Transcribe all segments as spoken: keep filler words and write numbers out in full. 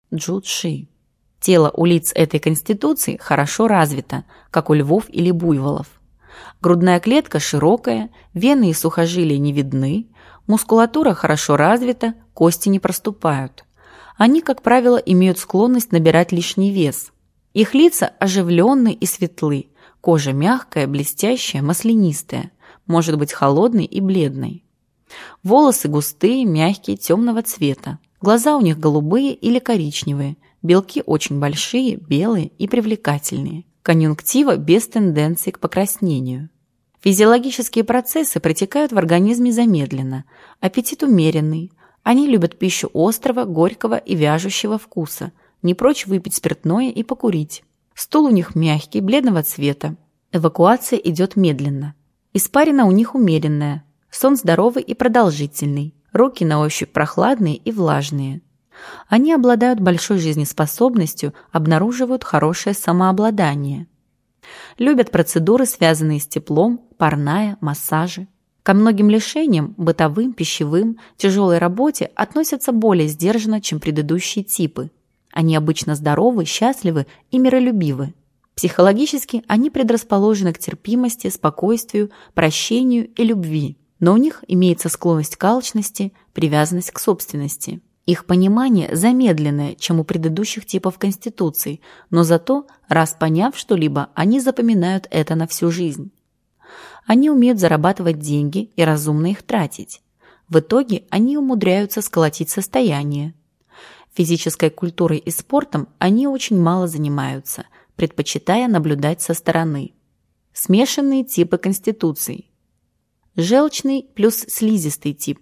Джу-Ши. Тело у лиц этой конституции хорошо развито, как у львов или буйволов. Грудная клетка широкая, вены и сухожилия не видны, мускулатура хорошо развита, кости не проступают. Они, как правило, имеют склонность набирать лишний вес. Их лица оживленны и светлы, кожа мягкая, блестящая, маслянистая, может быть холодной и бледной. Волосы густые, мягкие, темного цвета. Глаза у них голубые или коричневые, белки очень большие, белые и привлекательные. Конъюнктива без тенденции к покраснению. Физиологические процессы протекают в организме замедленно, аппетит умеренный. Они любят пищу острого, горького и вяжущего вкуса, не прочь выпить спиртное и покурить. Стул у них мягкий, бледного цвета. Эвакуация идет медленно. Испарина у них умеренная. Сон здоровый и продолжительный. Руки на ощупь прохладные и влажные. Они обладают большой жизнеспособностью, обнаруживают хорошее самообладание. Любят процедуры, связанные с теплом, парная, массажи. Ко многим лишениям, бытовым, пищевым, тяжелой работе относятся более сдержанно, чем предыдущие типы. Они обычно здоровы, счастливы и миролюбивы. Психологически они предрасположены к терпимости, спокойствию, прощению и любви. Но у них имеется склонность к алчности, привязанность к собственности. Их понимание замедленное, чем у предыдущих типов конституций, но зато, раз поняв что-либо, они запоминают это на всю жизнь. Они умеют зарабатывать деньги и разумно их тратить. В итоге они умудряются сколотить состояние. Физической культурой и спортом они очень мало занимаются, предпочитая наблюдать со стороны. Смешанные типы конституций. Желчный плюс слизистый тип.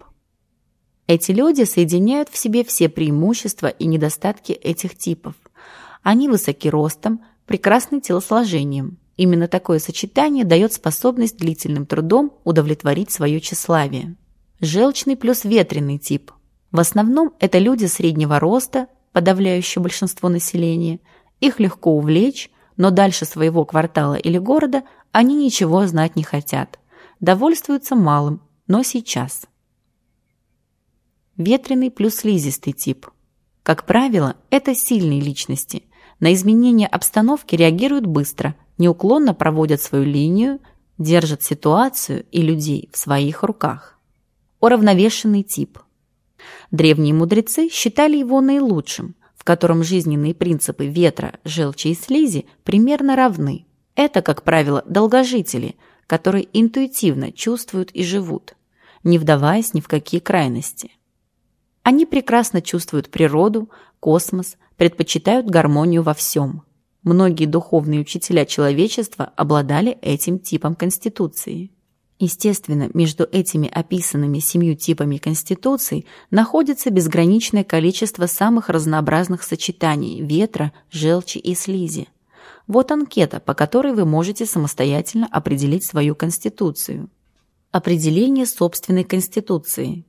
Эти люди соединяют в себе все преимущества и недостатки этих типов. Они высоки ростом, прекрасны телосложением. Именно такое сочетание дает способность длительным трудом удовлетворить свое тщеславие. Желчный плюс ветреный тип. В основном это люди среднего роста, подавляющее большинство населения. Их легко увлечь, но дальше своего квартала или города они ничего знать не хотят. Довольствуются малым, но сейчас. Ветреный плюс слизистый тип. Как правило, это сильные личности. На изменения обстановки реагируют быстро, неуклонно проводят свою линию, держат ситуацию и людей в своих руках. Уравновешенный тип. Древние мудрецы считали его наилучшим, в котором жизненные принципы ветра, желчи и слизи примерно равны. Это, как правило, долгожители, которые интуитивно чувствуют и живут, не вдаваясь ни в какие крайности. Они прекрасно чувствуют природу, космос, предпочитают гармонию во всем. Многие духовные учителя человечества обладали этим типом конституции. Естественно, между этими описанными семью типами конституций находится безграничное количество самых разнообразных сочетаний ветра, желчи и слизи. Вот анкета, по которой вы можете самостоятельно определить свою конституцию. Определение собственной конституции.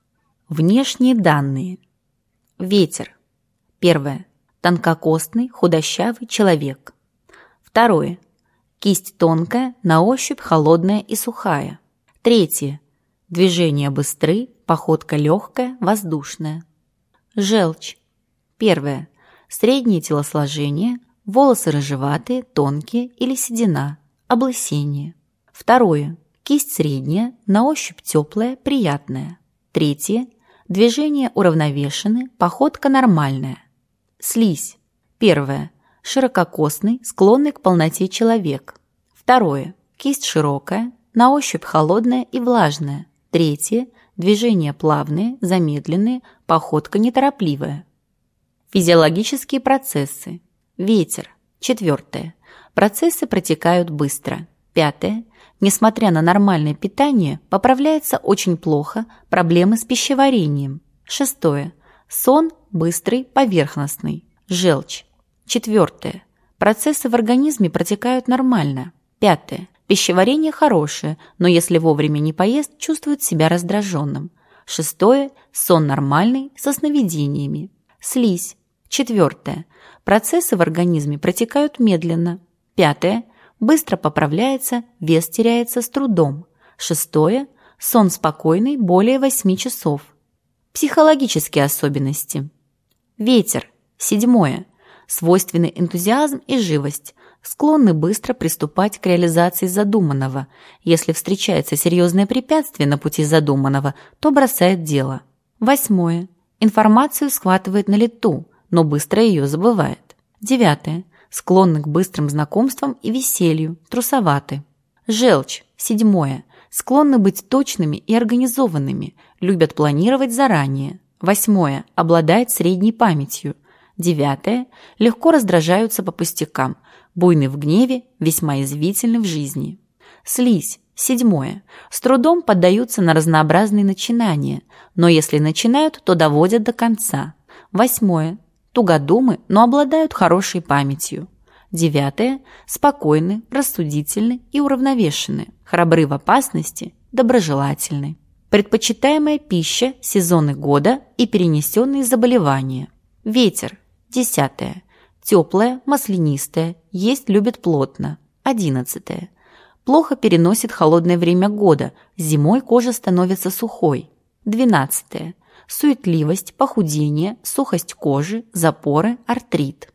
Внешние данные. Ветер. Первое. Тонкокостный, худощавый человек. Второе. Кисть тонкая, на ощупь холодная и сухая. Третье. Движения быстры, походка легкая, воздушная. Желчь. Первое. Среднее телосложение, волосы рыжеватые, тонкие или седина, облысение. Второе. Кисть средняя, на ощупь теплая, приятная. Третье. Движения уравновешены, походка нормальная. Слизь. Первое. Ширококосный, склонный к полноте человек. Второе. Кисть широкая, на ощупь холодная и влажная. Третье. Движения плавные, замедленные, походка неторопливая. Физиологические процессы. Ветер. Четвертое. Процессы протекают быстро. Пятое. Несмотря на нормальное питание, поправляется очень плохо, проблемы с пищеварением. Шестое. Сон быстрый, поверхностный. Желчь. Четвертое. Процессы в организме протекают нормально. Пятое. Пищеварение хорошее, но если вовремя не поест, чувствует себя раздраженным. Шестое. Сон нормальный, со сновидениями. Слизь. Четвертое. Процессы в организме протекают медленно. Пятое. Быстро поправляется, вес теряется с трудом. Шестое. Сон спокойный, более восьми часов. Психологические особенности. Ветер. Седьмое. Свойственны энтузиазм и живость, склонны быстро приступать к реализации задуманного. Если встречается серьезное препятствие на пути задуманного, то бросает дело. Восьмое. Информацию схватывает на лету, но быстро ее забывает. Девятое. Склонны к быстрым знакомствам и веселью, трусоваты. Желчь. Седьмое. Склонны быть точными и организованными, любят планировать заранее. Восьмое. Обладает средней памятью. Девятое. Легко раздражаются по пустякам, буйны в гневе, весьма язвительны в жизни. Слизь. Седьмое. С трудом поддаются на разнообразные начинания, но если начинают, то доводят до конца. Восьмое. Тугодумы, но обладают хорошей памятью. Девятое. Спокойны, рассудительны и уравновешены, храбры в опасности, доброжелательны. Предпочитаемая пища, сезоны года и перенесенные заболевания. Ветер. Десятое. Теплое, маслянистое, есть любит плотно. Одиннадцатое. Плохо переносит холодное время года, зимой кожа становится сухой. Двенадцатое. Суетливость, похудение, сухость кожи, запоры, артрит.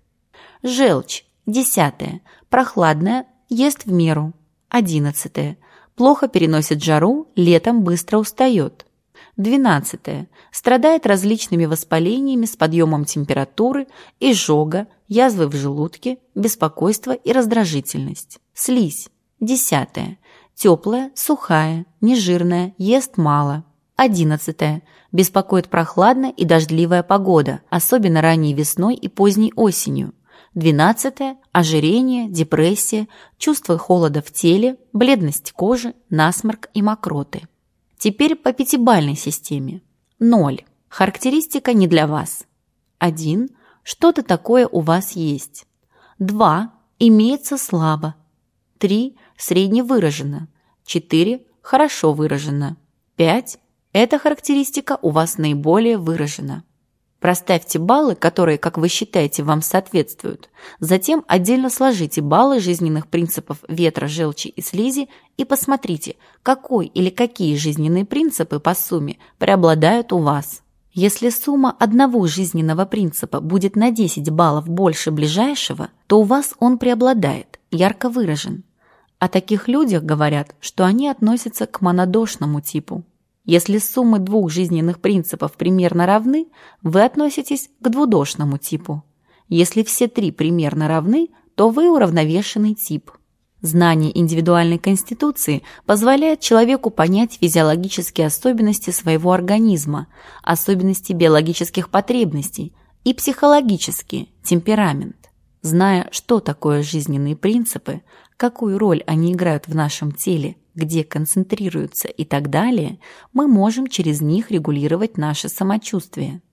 Желчь. Десятое. Прохладное, ест в меру. Одиннадцатое. Плохо переносит жару, летом быстро устает. Двенадцатое. Страдает различными воспалениями с подъемом температуры, изжога, язвы в желудке, беспокойство и раздражительность. Слизь. Десятое. Теплая, сухая, нежирная, ест мало. Одиннадцатое. Беспокоит прохладная и дождливая погода, особенно ранней весной и поздней осенью. Двенадцатое. Ожирение, депрессия, чувство холода в теле, бледность кожи, насморк и мокроты. Теперь по пятибалльной системе. ноль. Характеристика не для вас. один. Что-то такое у вас есть. два. Имеется слабо. три. Средневыражено. четыре. Хорошо выражено. пять. Эта характеристика у вас наиболее выражена. Проставьте баллы, которые, как вы считаете, вам соответствуют. Затем отдельно сложите баллы жизненных принципов ветра, желчи и слизи и посмотрите, какой или какие жизненные принципы по сумме преобладают у вас. Если сумма одного жизненного принципа будет на десять баллов больше ближайшего, то у вас он преобладает, ярко выражен. О таких людях говорят, что они относятся к монодошному типу. Если суммы двух жизненных принципов примерно равны, вы относитесь к двудошному типу. Если все три примерно равны, то вы уравновешенный тип. Знание индивидуальной конституции позволяет человеку понять физиологические особенности своего организма, особенности биологических потребностей и психологические, темперамент. Зная, что такое жизненные принципы, какую роль они играют в нашем теле, где концентрируются и так далее, мы можем через них регулировать наше самочувствие.